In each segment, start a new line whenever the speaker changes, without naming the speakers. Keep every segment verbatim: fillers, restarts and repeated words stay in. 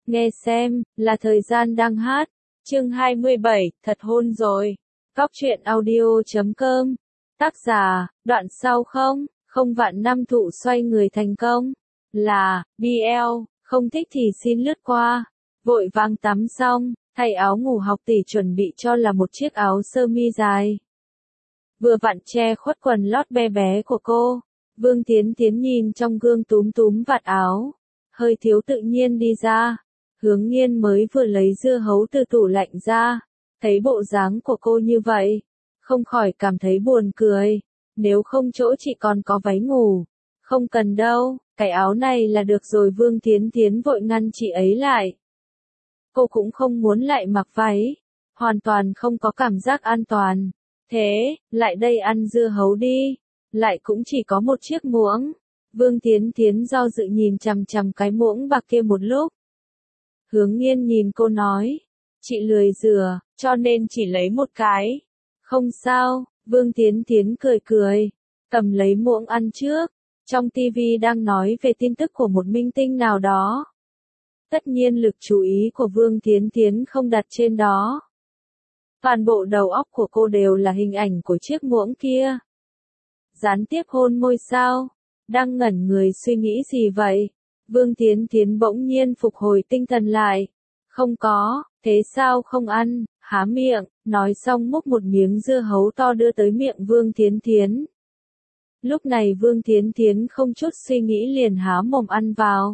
Nghe xem, là thời gian đang hát. Chương hai mươi bảy, thật hôn rồi. Góc truyện audio chấm com. Tác giả, đoạn sau không, không vạn năm thụ xoay người thành công. Là, bê lờ, không thích thì xin lướt qua. Vội vàng tắm xong, thay áo ngủ học tỷ chuẩn bị cho là một chiếc áo sơ mi dài. Vừa vặn che khuất quần lót bé bé của cô. Vương Tiến Tiến nhìn trong gương túm túm vạt áo. Hơi thiếu tự nhiên đi ra. Hướng Nghiên mới vừa lấy dưa hấu từ tủ lạnh ra. Thấy bộ dáng của cô như vậy. Không khỏi cảm thấy buồn cười. Nếu không chỗ chị còn có váy ngủ. Không cần đâu, cái áo này là được rồi. Vương Tiến Tiến vội ngăn chị ấy lại. Cô cũng không muốn lại mặc váy. Hoàn toàn không có cảm giác an toàn. Thế, lại đây ăn dưa hấu đi. Lại cũng chỉ có một chiếc muỗng. Vương Tiến Tiến do dự nhìn chằm chằm cái muỗng bạc kia một lúc. Hướng Nghiên nhìn cô nói. Chị lười rửa, cho nên chỉ lấy một cái. Không sao, Vương Tiến Tiến cười cười. Cầm lấy muỗng ăn trước. Trong tivi đang nói về tin tức của một minh tinh nào đó. Tất nhiên lực chú ý của Vương Tiến Tiến không đặt trên đó. Toàn bộ đầu óc của cô đều là hình ảnh của chiếc muỗng kia. Gián tiếp hôn môi sao? Đang ngẩn người suy nghĩ gì vậy? Vương Tiến Tiến bỗng nhiên phục hồi tinh thần lại. Không có, thế sao không ăn? Há miệng, nói xong múc một miếng dưa hấu to đưa tới miệng Vương Tiến Tiến. Lúc này Vương Tiến Tiến không chút suy nghĩ liền há mồm ăn vào.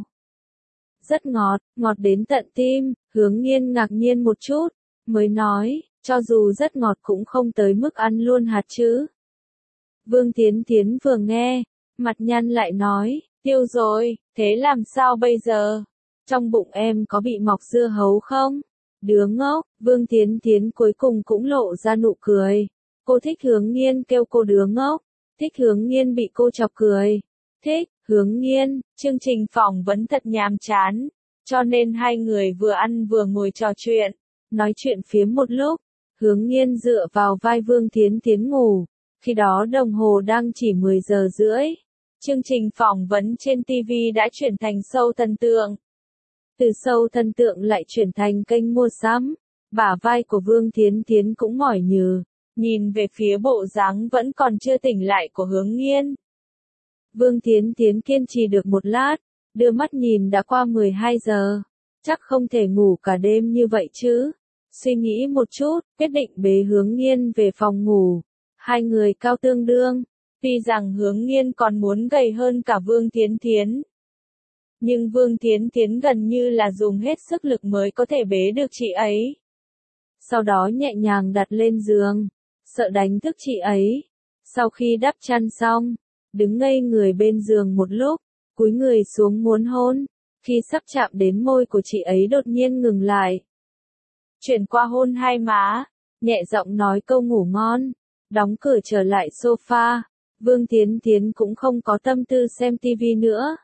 Rất ngọt, ngọt đến tận tim. Hướng Nghiên ngạc nhiên một chút, mới nói, cho dù rất ngọt cũng không tới mức ăn luôn hạt chứ. Vương Tiến Tiến vừa nghe, mặt nhăn lại nói, tiêu rồi, thế làm sao bây giờ? Trong bụng em có bị mọc dưa hấu không? Đứa ngốc, Vương Tiến Tiến cuối cùng cũng lộ ra nụ cười. Cô thích Hướng Nghiên kêu cô đứa ngốc, thích Hướng Nghiên bị cô chọc cười. Thích, Hướng Nghiên, chương trình phỏng vấn thật nhàm chán, cho nên hai người vừa ăn vừa ngồi trò chuyện, nói chuyện phiếm một lúc. Hướng Nghiên dựa vào vai Vương Tiến Tiến ngủ. Khi đó đồng hồ đang chỉ mười giờ rưỡi. Chương trình phỏng vấn trên ti vi đã chuyển thành show thần tượng. Từ show thần tượng lại chuyển thành kênh mua sắm. Bả vai của Vương Tiến Tiến cũng mỏi nhừ. Nhìn về phía bộ dáng vẫn còn chưa tỉnh lại của Hướng Nghiên. Vương Tiến Tiến kiên trì được một lát. Đưa mắt nhìn đã qua mười hai giờ. Chắc không thể ngủ cả đêm như vậy chứ. Suy nghĩ một chút, quyết định bế Hướng Nghiên về phòng ngủ. Hai người cao tương đương. Tuy rằng Hướng Nghiên còn muốn gầy hơn cả Vương Tiến Tiến. Nhưng Vương Tiến Tiến gần như là dùng hết sức lực mới có thể bế được chị ấy. Sau đó nhẹ nhàng đặt lên giường. Sợ đánh thức chị ấy. Sau khi đắp chăn xong, đứng ngây người bên giường một lúc, cúi người xuống muốn hôn. Khi sắp chạm đến môi của chị ấy đột nhiên ngừng lại. Chuyển qua hôn hai má, nhẹ giọng nói câu ngủ ngon, đóng cửa trở lại sofa. Vương Tiến Tiến cũng không có tâm tư xem tivi nữa.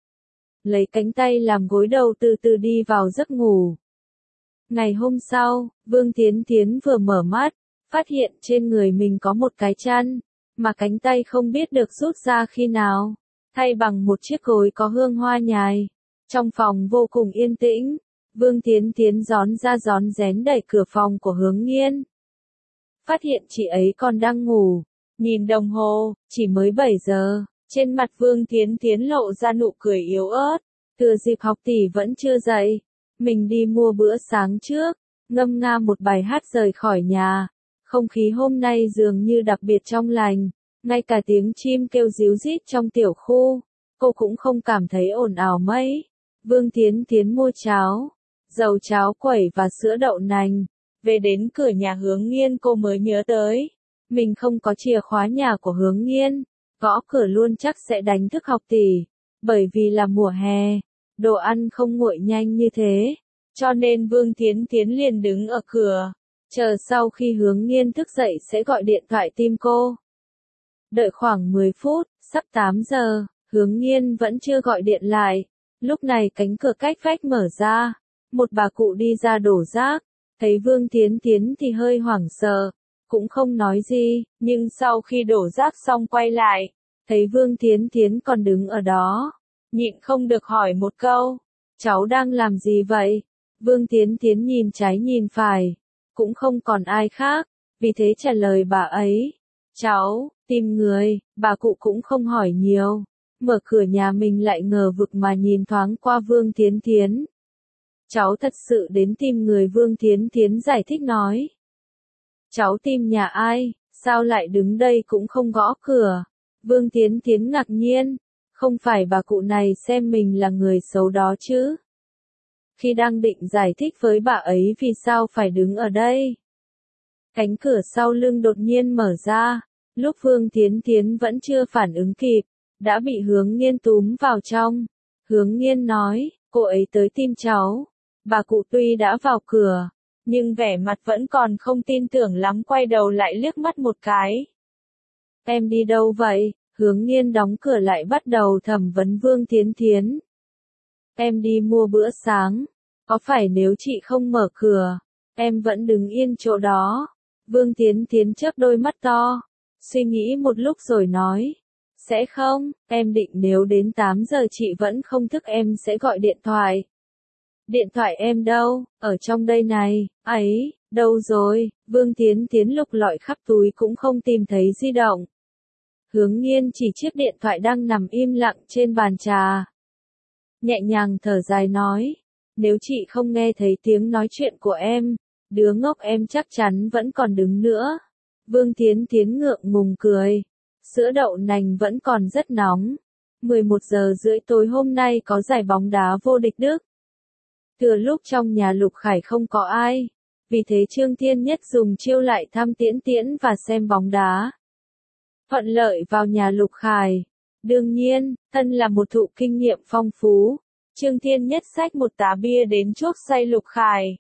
Lấy cánh tay làm gối đầu từ từ đi vào giấc ngủ. Ngày hôm sau, Vương Tiến Tiến vừa mở mắt, phát hiện trên người mình có một cái chăn, mà cánh tay không biết được rút ra khi nào, thay bằng một chiếc gối có hương hoa nhài. Trong phòng vô cùng yên tĩnh. Vương Tiến Tiến rón ra rón rén đẩy cửa phòng của Hướng Nghiên. Phát hiện chị ấy còn đang ngủ. Nhìn đồng hồ, chỉ mới bảy giờ. Trên mặt Vương Tiến Tiến lộ ra nụ cười yếu ớt. Thừa dịp học tỷ vẫn chưa dậy. Mình đi mua bữa sáng trước. Ngâm nga một bài hát rời khỏi nhà. Không khí hôm nay dường như đặc biệt trong lành. Ngay cả tiếng chim kêu ríu rít trong tiểu khu. Cô cũng không cảm thấy ồn ào mấy. Vương Tiến Tiến mua cháo, dầu cháo quẩy và sữa đậu nành. Về đến cửa nhà Hướng Nghiên cô mới nhớ tới. Mình không có chìa khóa nhà của Hướng Nghiên. Gõ cửa luôn chắc sẽ đánh thức học tỷ. Bởi vì là mùa hè, đồ ăn không nguội nhanh như thế. Cho nên Vương Tiến Tiến liền đứng ở cửa. Chờ sau khi Hướng Nghiên thức dậy sẽ gọi điện thoại tìm cô. Đợi khoảng mười phút, sắp tám giờ, Hướng Nghiên vẫn chưa gọi điện lại. Lúc này cánh cửa cách vách mở ra. Một bà cụ đi ra đổ rác. Thấy Vương Tiến Tiến thì hơi hoảng sợ. Cũng không nói gì, nhưng sau khi đổ rác xong quay lại. Thấy Vương Tiến Tiến còn đứng ở đó. Nhịn không được hỏi một câu. cháu đang làm gì vậy? Vương Thiến Thiến nhìn trái nhìn phải, cũng không còn ai khác, vì thế trả lời bà ấy. Cháu, tìm người, bà cụ cũng không hỏi nhiều. Mở cửa nhà mình lại ngờ vực mà nhìn thoáng qua Vương Thiến Thiến. Cháu thật sự đến tìm người, Vương Thiến Thiến giải thích nói. Cháu tìm nhà ai, sao lại đứng đây cũng không gõ cửa? Vương Thiến Thiến ngạc nhiên, không phải bà cụ này xem mình là người xấu đó chứ? Khi đang định giải thích với bà ấy vì sao phải đứng ở đây, cánh cửa sau lưng đột nhiên mở ra, lúc Vương Thiến Thiến vẫn chưa phản ứng kịp, đã bị Hướng Nghiên túm vào trong. Hướng Nghiên nói, cô ấy tới tìm cháu. Bà cụ tuy đã vào cửa, nhưng vẻ mặt vẫn còn không tin tưởng lắm, quay đầu lại liếc mắt một cái. Em đi đâu vậy? Hướng Nghiên đóng cửa lại bắt đầu thẩm vấn Vương Thiến Thiến. Em đi mua bữa sáng. Có phải nếu chị không mở cửa, em vẫn đứng yên chỗ đó? Vương Thiến Thiến chớp đôi mắt to, suy nghĩ một lúc rồi nói. Sẽ không, em định nếu đến tám giờ chị vẫn không thức em sẽ gọi điện thoại. Điện thoại em đâu? Ở trong đây này. Ấy, đâu rồi? Vương Thiến Thiến lục lọi khắp túi cũng không tìm thấy di động. Hướng Nghiên chỉ chiếc điện thoại đang nằm im lặng trên bàn trà. Nhẹ nhàng thở dài nói, nếu chị không nghe thấy tiếng nói chuyện của em, đứa ngốc em chắc chắn vẫn còn đứng nữa. Vương Thiến Thiến ngượng ngùng cười. Sữa đậu nành vẫn còn rất nóng. mười một giờ rưỡi tối hôm nay có giải bóng đá vô địch Đức. Thừa lúc trong nhà Lục Khải không có ai, vì thế Trương Thiên Nhất dùng chiêu lại thăm Tiễn Tiễn và xem bóng đá. Thuận lợi vào nhà Lục Khải. Đương nhiên, thân là một thụ kinh nghiệm phong phú, Trương Thiên Nhất xách một tá bia đến chuốc say Lục Khải.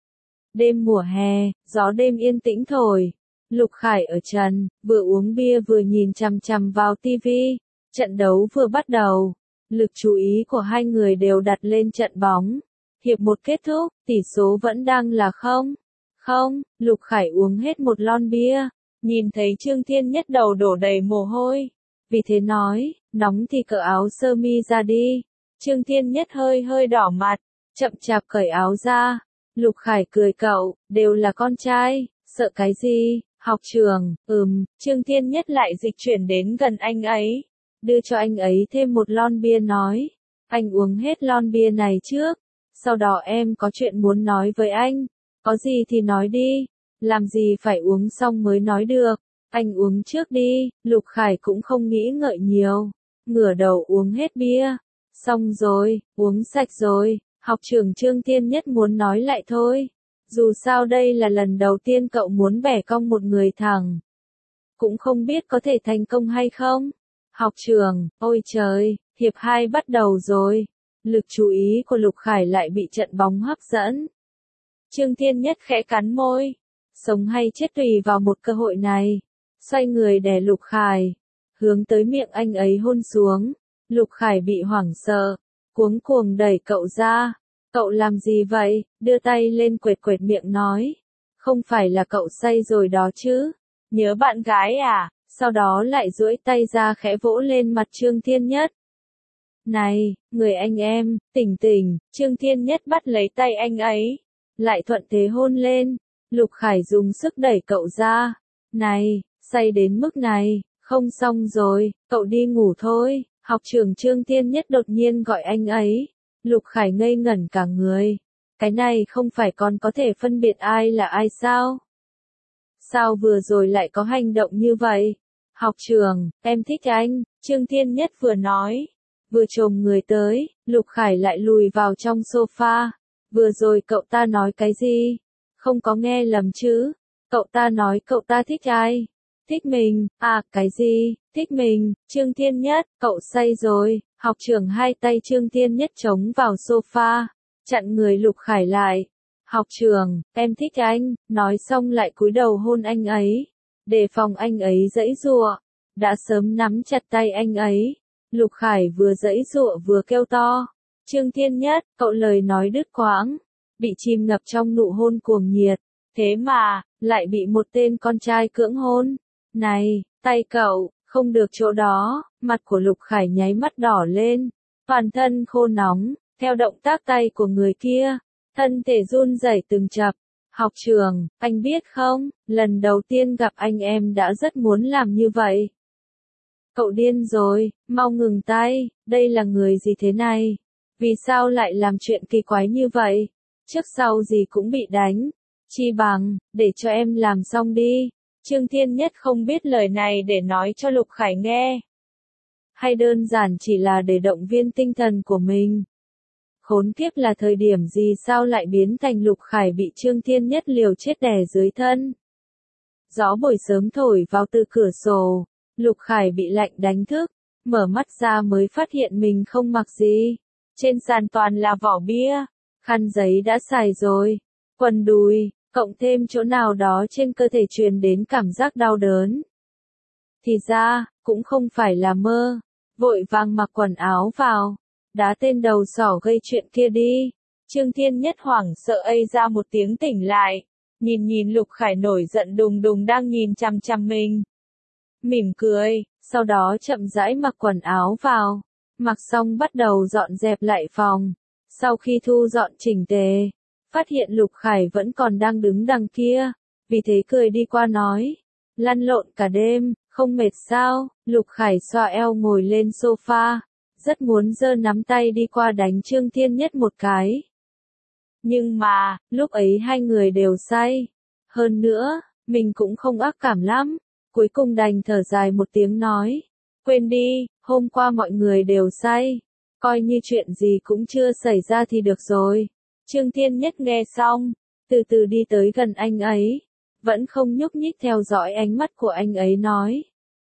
Đêm mùa hè, gió đêm yên tĩnh thổi. Lục Khải ở trần, vừa uống bia vừa nhìn chằm chằm vào tivi. Trận đấu vừa bắt đầu. Lực chú ý của hai người đều đặt lên trận bóng. Hiệp một kết thúc, tỷ số vẫn đang là không. Không, Lục Khải uống hết một lon bia. Nhìn thấy Trương Thiên Nhất đầu đổ đầy mồ hôi. Vì thế nói, nóng thì cởi áo sơ mi ra đi. Trương Thiên Nhất hơi hơi đỏ mặt, chậm chạp cởi áo ra. Lục Khải cười cậu, đều là con trai, sợ cái gì? Học trường, ừm, Trương Thiên Nhất lại dịch chuyển đến gần anh ấy, đưa cho anh ấy thêm một lon bia nói, anh uống hết lon bia này trước, sau đó em có chuyện muốn nói với anh, có gì thì nói đi, làm gì phải uống xong mới nói được, anh uống trước đi. Lục Khải cũng không nghĩ ngợi nhiều, ngửa đầu uống hết bia, xong rồi, uống sạch rồi, học trưởng Trương Thiên Nhất muốn nói lại thôi. Dù sao đây là lần đầu tiên cậu muốn bẻ cong một người thẳng. Cũng không biết có thể thành công hay không. Học trường, ôi trời, hiệp hai bắt đầu rồi. Lực chú ý của Lục Khải lại bị trận bóng hấp dẫn. Trương Thiên Nhất khẽ cắn môi. Sống hay chết tùy vào một cơ hội này. Xoay người đè Lục Khải. Hướng tới miệng anh ấy hôn xuống. Lục Khải bị hoảng sợ. Cuống cuồng đẩy cậu ra. Cậu làm gì vậy? Đưa tay lên quệt quệt miệng nói. Không phải là cậu say rồi đó chứ? Nhớ bạn gái à? Sau đó lại duỗi tay ra khẽ vỗ lên mặt Trương Thiên Nhất. Này, người anh em, tỉnh tỉnh. Trương Thiên Nhất bắt lấy tay anh ấy. Lại thuận thế hôn lên. Lục Khải dùng sức đẩy cậu ra. Này, say đến mức này, không xong rồi, cậu đi ngủ thôi. Học trưởng Trương Thiên Nhất đột nhiên gọi anh ấy. Lục Khải ngây ngẩn cả người. Cái này không phải còn có thể phân biệt ai là ai sao? Sao vừa rồi lại có hành động như vậy? Học trưởng, em thích anh, Trương Thiên Nhất vừa nói. Vừa chồm người tới, Lục Khải lại lùi vào trong sofa. Vừa rồi cậu ta nói cái gì? Không có nghe lầm chứ? Cậu ta nói cậu ta thích ai? Thích mình, à, cái gì? Thích mình, Trương Thiên Nhất, cậu say rồi. Học trưởng hai tay Trương Thiên Nhất chống vào sofa, chặn người Lục Khải lại. Học trưởng, em thích anh, nói xong lại cúi đầu hôn anh ấy. Đề phòng anh ấy giãy giụa, đã sớm nắm chặt tay anh ấy. Lục Khải vừa giãy giụa vừa kêu to. Trương Thiên Nhất, cậu lời nói đứt quãng, bị chìm ngập trong nụ hôn cuồng nhiệt. Thế mà, lại bị một tên con trai cưỡng hôn. Này, tay cậu, không được chỗ đó. Mặt của Lục Khải nháy mắt đỏ lên, toàn thân khô nóng, Theo động tác tay của người kia, thân thể run rẩy từng chập. Học trường, anh biết không, lần đầu tiên gặp anh em đã rất muốn làm như vậy. Cậu điên rồi, mau ngừng tay, đây là người gì thế này? Vì sao lại làm chuyện kỳ quái như vậy? Trước sau gì cũng bị đánh. Chi bằng, để cho em làm xong đi. Trương Thiên Nhất không biết lời này để nói cho Lục Khải nghe. Hay đơn giản chỉ là để động viên tinh thần của mình. Khốn kiếp là thời điểm gì sao lại biến thành Lục Khải bị Trương Thiên Nhất liều chết đè dưới thân. Gió buổi sớm thổi vào từ cửa sổ, Lục Khải bị lạnh đánh thức, mở mắt ra mới phát hiện mình không mặc gì. Trên sàn toàn là vỏ bia, khăn giấy đã xài rồi, quần đùi, cộng thêm chỗ nào đó trên cơ thể truyền đến cảm giác đau đớn. Thì ra, cũng không phải là mơ, vội vàng mặc quần áo vào. Đá tên đầu sỏ gây chuyện kia đi. Trương Thiên Nhất hoảng sợ ây ra một tiếng tỉnh lại. Nhìn nhìn Lục Khải nổi giận đùng đùng đang nhìn chằm chằm mình. Mỉm cười, sau đó chậm rãi mặc quần áo vào. Mặc xong bắt đầu dọn dẹp lại phòng. Sau khi thu dọn chỉnh tề, phát hiện Lục Khải vẫn còn đang đứng đằng kia. Vì thế cười đi qua nói. Lăn lộn cả đêm, không mệt sao? Lục Khải xoa eo ngồi lên sofa. Rất muốn giơ nắm tay đi qua đánh Trương Thiên Nhất một cái. Nhưng mà, lúc ấy hai người đều say. Hơn nữa, mình cũng không ác cảm lắm. Cuối cùng đành thở dài một tiếng nói. Quên đi, hôm qua mọi người đều say. Coi như chuyện gì cũng chưa xảy ra thì được rồi. Trương Thiên Nhất nghe xong, từ từ đi tới gần anh ấy. Vẫn không nhúc nhích theo dõi ánh mắt của anh ấy nói.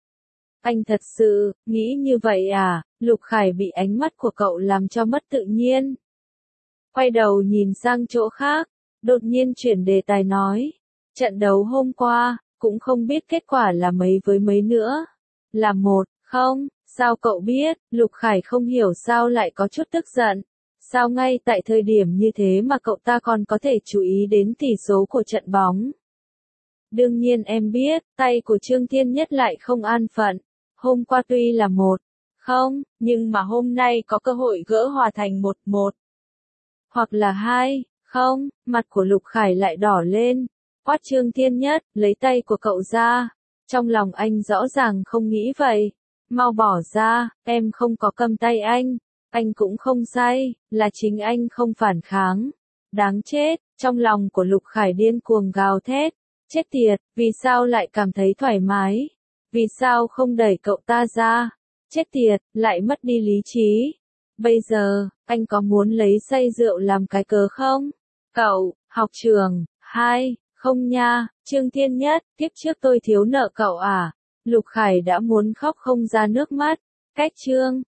Anh thật sự, nghĩ như vậy à? Lục Khải bị ánh mắt của cậu làm cho mất tự nhiên. Quay đầu nhìn sang chỗ khác, đột nhiên chuyển đề tài nói. Trận đấu hôm qua, cũng không biết kết quả là mấy với mấy nữa. Là một, không, sao cậu biết? Lục Khải không hiểu sao lại có chút tức giận. Sao ngay tại thời điểm như thế mà cậu ta còn có thể chú ý đến tỷ số của trận bóng? Đương nhiên em biết, tay của Trương Thiên Nhất lại không an phận. Hôm qua tuy là một, không, nhưng mà hôm nay có cơ hội gỡ hòa thành một một. Hoặc là hai, không, mặt của Lục Khải lại đỏ lên. Quát Trương Thiên Nhất, lấy tay của cậu ra. Trong lòng anh rõ ràng không nghĩ vậy. Mau bỏ ra, em không có cầm tay anh. Anh cũng không say, là chính anh không phản kháng. Đáng chết, trong lòng của Lục Khải điên cuồng gào thét. Chết tiệt, vì sao lại cảm thấy thoải mái? Vì sao không đẩy cậu ta ra? Chết tiệt, lại mất đi lý trí. Bây giờ, anh có muốn lấy say rượu làm cái cớ không? Cậu, học trường, hai, không nha, Trương Thiên Nhất, kiếp trước tôi thiếu nợ cậu à? Lục Khải đã muốn khóc không ra nước mắt. Cách Trương